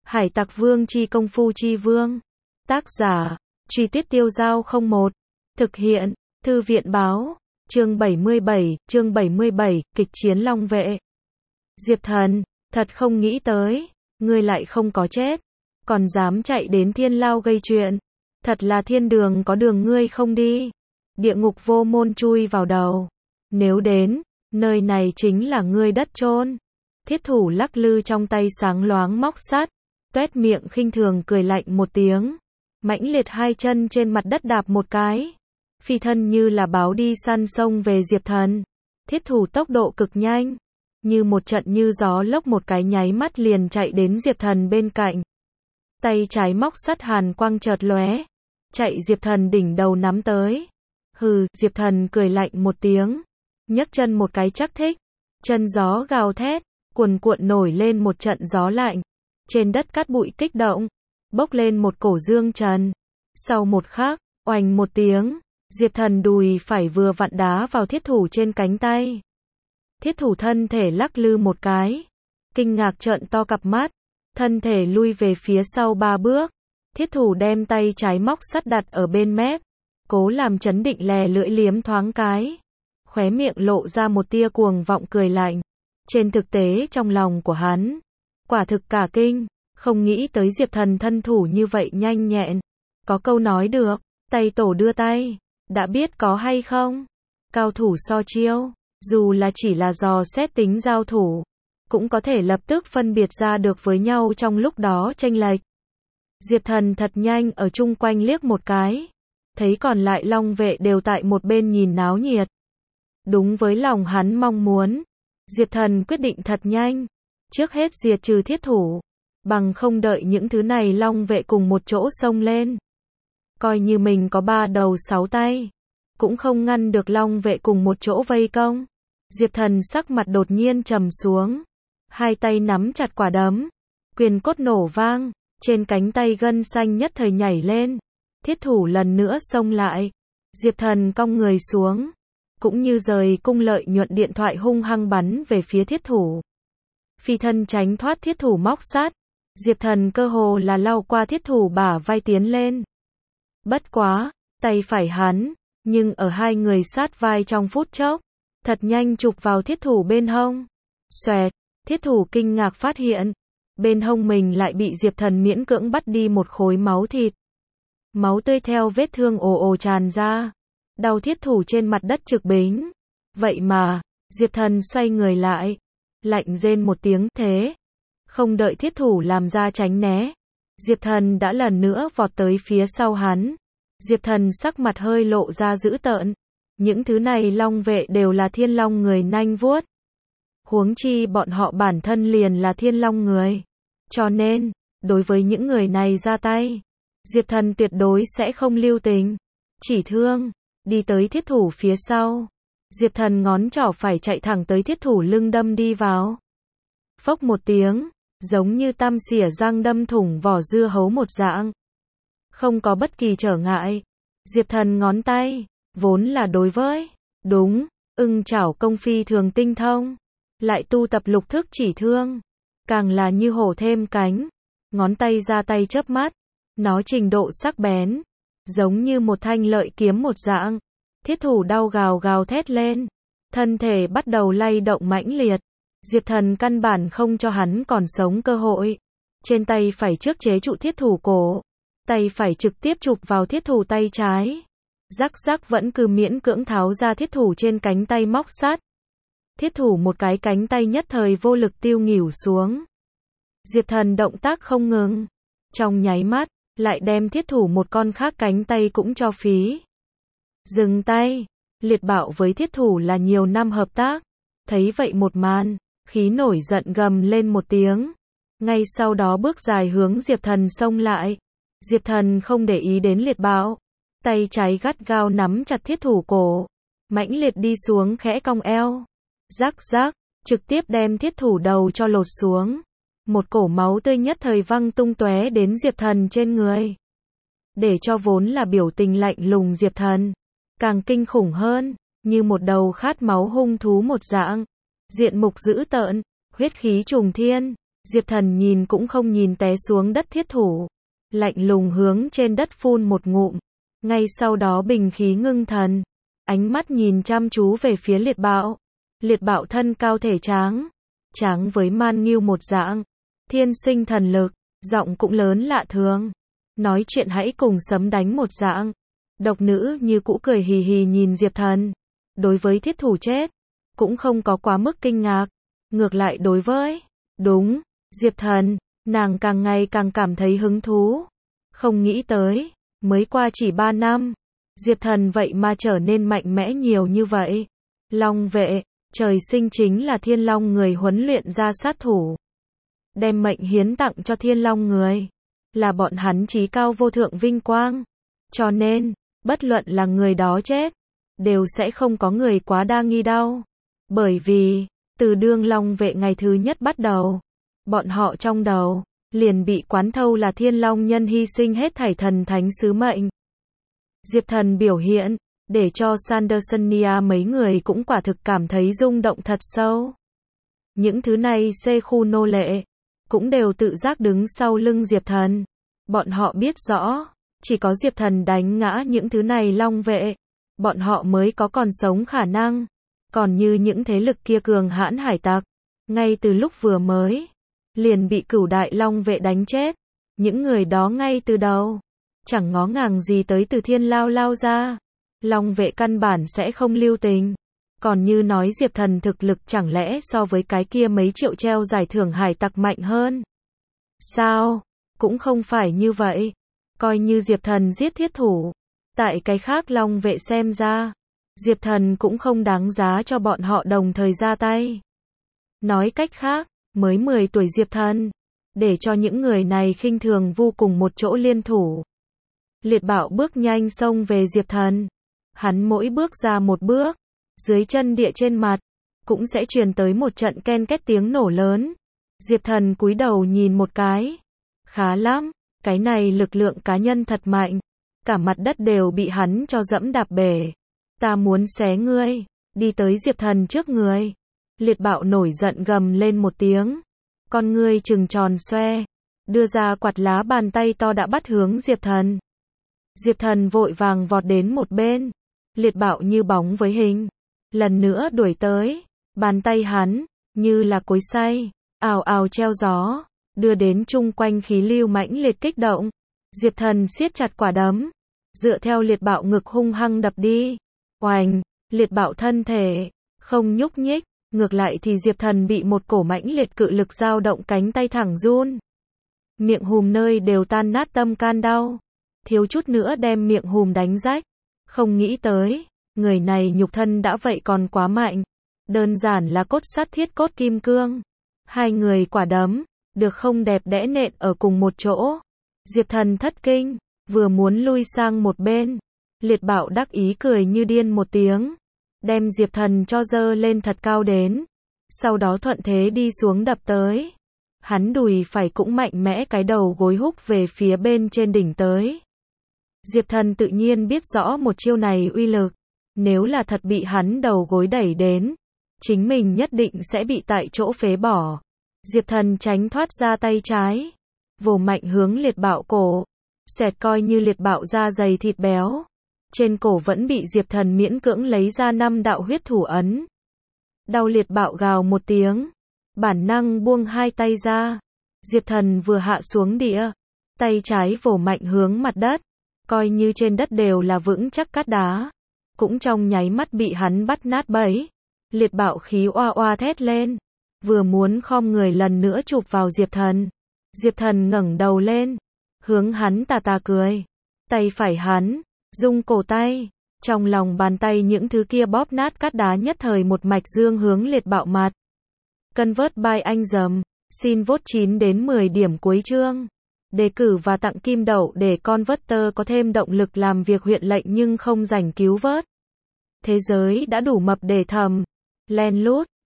Hải Tặc Vương chi công phu chi vương. Tác giả, Truy Tuyết Tiêu Dao 01. Thực hiện, Thư viện báo. Chương 77, kịch chiến Long Vệ. Diệp Thần, thật không nghĩ tới, ngươi lại không có chết, còn dám chạy đến Thiên Lao gây chuyện. Thật là thiên đường có đường ngươi không đi, địa ngục vô môn chui vào đầu. Nếu đến, nơi này chính là ngươi đất chôn. Thiết thủ lắc lư trong tay sáng loáng móc sắt, toét miệng khinh thường cười lạnh một tiếng, mãnh liệt hai chân trên mặt đất đạp một cái, phi thân như là báo đi săn sông về Diệp Thần. Thiết thủ tốc độ cực nhanh, như một trận như gió lốc một cái nháy mắt liền chạy đến Diệp Thần bên cạnh. Tay trái móc sắt hàn quang chợt lóe, chạy Diệp Thần đỉnh đầu nắm tới. Hừ, Diệp Thần cười lạnh một tiếng, nhấc chân một cái chắc thích, chân gió gào thét, cuồn cuộn nổi lên một trận gió lạnh. Trên đất cát bụi kích động, bốc lên một cổ dương trần. Sau một khắc, oành một tiếng, Diệp Thần đùi phải vừa vặn đá vào thiết thủ trên cánh tay. Thiết thủ thân thể lắc lư một cái, kinh ngạc trợn to cặp mắt, thân thể lui về phía sau 3 bước. Thiết thủ đem tay trái móc sắt đặt ở bên mép, cố làm chấn định lè lưỡi liếm thoáng cái, khóe miệng lộ ra một tia cuồng vọng cười lạnh. Trên thực tế trong lòng của hắn, quả thực cả kinh, không nghĩ tới Diệp Thần thân thủ như vậy nhanh nhẹn. Có câu nói được, tay tổ đưa tay, đã biết có hay không. Cao thủ so chiêu, dù là chỉ là dò xét tính giao thủ, cũng có thể lập tức phân biệt ra được với nhau trong lúc đó chênh lệch. Diệp Thần thật nhanh ở chung quanh liếc một cái, thấy còn lại Long Vệ đều tại một bên nhìn náo nhiệt. Đúng với lòng hắn mong muốn, Diệp Thần quyết định thật nhanh, trước hết diệt trừ thiết thủ, bằng không đợi những thứ này Long Vệ cùng một chỗ xông lên. Coi như mình có 3 đầu 6 tay, cũng không ngăn được Long Vệ cùng một chỗ vây công. Diệp Thần sắc mặt đột nhiên trầm xuống, hai tay nắm chặt quả đấm, quyền cốt nổ vang, trên cánh tay gân xanh nhất thời nhảy lên. Thiết thủ lần nữa xông lại, Diệp Thần cong người xuống, cũng như rời cung lợi nhuận điện thoại hung hăng bắn về phía thiết thủ. Phi thân tránh thoát thiết thủ móc sắt, Diệp Thần cơ hồ là lao qua thiết thủ bả vai tiến lên. Bất quá, tay phải hắn, nhưng ở hai người sát vai trong phút chốc, thật nhanh chụp vào thiết thủ bên hông. Xoẹt, thiết thủ kinh ngạc phát hiện, bên hông mình lại bị Diệp Thần miễn cưỡng bắt đi một khối máu thịt. Máu tươi theo vết thương ồ ồ tràn ra, đau thiết thủ trên mặt đất trực bính. Vậy mà, Diệp Thần xoay người lại, lạnh rên một tiếng thế. Không đợi thiết thủ làm ra tránh né, Diệp Thần đã lần nữa vọt tới phía sau hắn. Diệp Thần sắc mặt hơi lộ ra dữ tợn. Những thứ này Long Vệ đều là Thiên Long người nanh vuốt. Huống chi bọn họ bản thân liền là Thiên Long người. Cho nên, đối với những người này ra tay, Diệp Thần tuyệt đối sẽ không lưu tình. Chỉ thương, đi tới thiết thủ phía sau. Diệp Thần ngón trỏ phải chạy thẳng tới thiết thủ lưng đâm đi vào. Phốc một tiếng, giống như tăm xỉa răng đâm thủng vỏ dưa hấu một dạng. Không có bất kỳ trở ngại. Diệp Thần ngón tay, vốn là đối với, đúng, ưng chảo công phi thường tinh thông, lại tu tập lục thức chỉ thương, càng là như hổ thêm cánh. Ngón tay ra tay chớp mắt, nó trình độ sắc bén, giống như một thanh lợi kiếm một dạng. Thiết thủ đau gào gào thét lên, thân thể bắt đầu lay động mãnh liệt. Diệp Thần căn bản không cho hắn còn sống cơ hội. Trên tay phải trước chế trụ thiết thủ cổ, tay phải trực tiếp chụp vào thiết thủ tay trái. Rắc rắc vẫn cứ miễn cưỡng tháo ra thiết thủ trên cánh tay móc sắt. Thiết thủ một cái cánh tay nhất thời vô lực tiêu nghỉu xuống. Diệp Thần động tác không ngừng, trong nháy mắt, lại đem thiết thủ một con khác cánh tay cũng cho phí. Dừng tay, liệt bạo với thiết thủ là nhiều năm hợp tác. Thấy vậy một màn, khí nổi giận gầm lên một tiếng. Ngay sau đó bước dài hướng Diệp Thần xông lại. Diệp Thần không để ý đến liệt bạo, tay trái gắt gao nắm chặt thiết thủ cổ, mãnh liệt đi xuống khẽ cong eo. Rắc rắc, trực tiếp đem thiết thủ đầu cho lột xuống. Một cổ máu tươi nhất thời văng tung tóe đến Diệp Thần trên người. Để cho vốn là biểu tình lạnh lùng Diệp Thần càng kinh khủng hơn, như một đầu khát máu hung thú một dạng. Diện mục dữ tợn, huyết khí trùng thiên. Diệp Thần nhìn cũng không nhìn té xuống đất thiết thủ, lạnh lùng hướng trên đất phun một ngụm, ngay sau đó bình khí ngưng thần, ánh mắt nhìn chăm chú về phía Liệt Bạo. Liệt Bạo thân cao thể tráng, tráng với Man Ngưu một dạng, thiên sinh thần lực, giọng cũng lớn lạ thường, nói chuyện hãy cùng sấm đánh một dạng. Độc nữ như cũ cười hì hì nhìn Diệp Thần, đối với thiết thủ chết, cũng không có quá mức kinh ngạc, ngược lại đối với, đúng, Diệp Thần, nàng càng ngày càng cảm thấy hứng thú, không nghĩ tới, mới qua chỉ 3 năm, Diệp Thần vậy mà trở nên mạnh mẽ nhiều như vậy. Long vệ, trời sinh chính là Thiên Long người huấn luyện ra sát thủ, đem mệnh hiến tặng cho Thiên Long người, là bọn hắn chí cao vô thượng vinh quang, cho nên, bất luận là người đó chết, đều sẽ không có người quá đa nghi đâu, bởi vì, từ đương Long vệ ngày thứ nhất bắt đầu, bọn họ trong đầu, liền bị quán thâu là Thiên Long nhân hy sinh hết thảy thần thánh sứ mệnh. Diệp Thần biểu hiện, để cho Sandersonia mấy người cũng quả thực cảm thấy rung động thật sâu. Những thứ này C khu nô lệ, cũng đều tự giác đứng sau lưng Diệp Thần. Bọn họ biết rõ, chỉ có Diệp Thần đánh ngã những thứ này Long vệ, bọn họ mới có còn sống khả năng. Còn như những thế lực kia cường hãn hải tặc, ngay từ lúc vừa mới, liền bị Cửu đại Long vệ đánh chết. Những người đó ngay từ đầu, chẳng ngó ngàng gì tới Từ Thiên lao ra. Long vệ căn bản sẽ không lưu tình. Còn như nói Diệp Thần thực lực chẳng lẽ so với cái kia mấy triệu treo giải thưởng hải tặc mạnh hơn? Sao? Cũng không phải như vậy. Coi như Diệp Thần giết thiết thủ, tại cái khác Long vệ xem ra, Diệp Thần cũng không đáng giá cho bọn họ đồng thời ra tay. Nói cách khác, mới 10 tuổi Diệp Thần, để cho những người này khinh thường vô cùng một chỗ liên thủ. Liệt Bạo bước nhanh xông về Diệp Thần. Hắn mỗi bước ra một bước, dưới chân địa trên mặt, cũng sẽ truyền tới một trận ken két tiếng nổ lớn. Diệp Thần cúi đầu nhìn một cái. Khá lắm, cái này lực lượng cá nhân thật mạnh. Cả mặt đất đều bị hắn cho dẫm đạp bể. Ta muốn xé ngươi, đi tới Diệp Thần trước người. Liệt Bạo nổi giận gầm lên một tiếng. Con ngươi trừng tròn xoe, đưa ra quạt lá bàn tay to đã bắt hướng Diệp Thần. Diệp Thần vội vàng vọt đến một bên. Liệt Bạo như bóng với hình, lần nữa đuổi tới, bàn tay hắn, như là cối xay, ào ào treo gió, đưa đến chung quanh khí lưu mãnh liệt kích động. Diệp Thần siết chặt quả đấm, dựa theo Liệt Bạo ngực hung hăng đập đi. Oành, Liệt Bạo thân thể, không nhúc nhích, ngược lại thì Diệp Thần bị một cổ mãnh liệt cự lực dao động cánh tay thẳng run. Miệng hùm nơi đều tan nát tâm can đau, thiếu chút nữa đem miệng hùm đánh rách. Không nghĩ tới, người này nhục thân đã vậy còn quá mạnh, đơn giản là cốt sắt thiết cốt kim cương. Hai người quả đấm, được không đẹp đẽ nện ở cùng một chỗ. Diệp Thần thất kinh, vừa muốn lui sang một bên. Liệt Bạo đắc ý cười như điên một tiếng, đem Diệp Thần cho dơ lên thật cao đến, sau đó thuận thế đi xuống đập tới. Hắn đùi phải cũng mạnh mẽ cái đầu gối húc về phía bên trên đỉnh tới. Diệp Thần tự nhiên biết rõ một chiêu này uy lực, nếu là thật bị hắn đầu gối đẩy đến, chính mình nhất định sẽ bị tại chỗ phế bỏ. Diệp Thần tránh thoát ra tay trái, vồ mạnh hướng Liệt Bạo cổ, xẹt coi như Liệt Bạo da dày thịt béo. Trên cổ vẫn bị Diệp Thần miễn cưỡng lấy ra 5 đạo huyết thủ ấn. Đau Liệt Bạo gào một tiếng, bản năng buông hai tay ra. Diệp Thần vừa hạ xuống địa, tay trái vồ mạnh hướng mặt đất, coi như trên đất đều là vững chắc cát đá, cũng trong nháy mắt bị hắn bắt nát bấy. Liệt Bạo khí oa oa thét lên, vừa muốn khom người lần nữa chụp vào Diệp Thần. Diệp Thần ngẩng đầu lên, hướng hắn tà tà cười. Tay phải hắn, rung cổ tay, trong lòng bàn tay những thứ kia bóp nát cát đá nhất thời một mạch dương hướng Liệt Bạo mặt. Convert by anh dầm, xin vote 9 đến 10 điểm cuối chương. Đề cử và tặng kim đậu để Converter có thêm động lực làm việc huyện lệnh nhưng không rảnh cứu vớt. Thế giới đã đủ mập để thầm, len lút,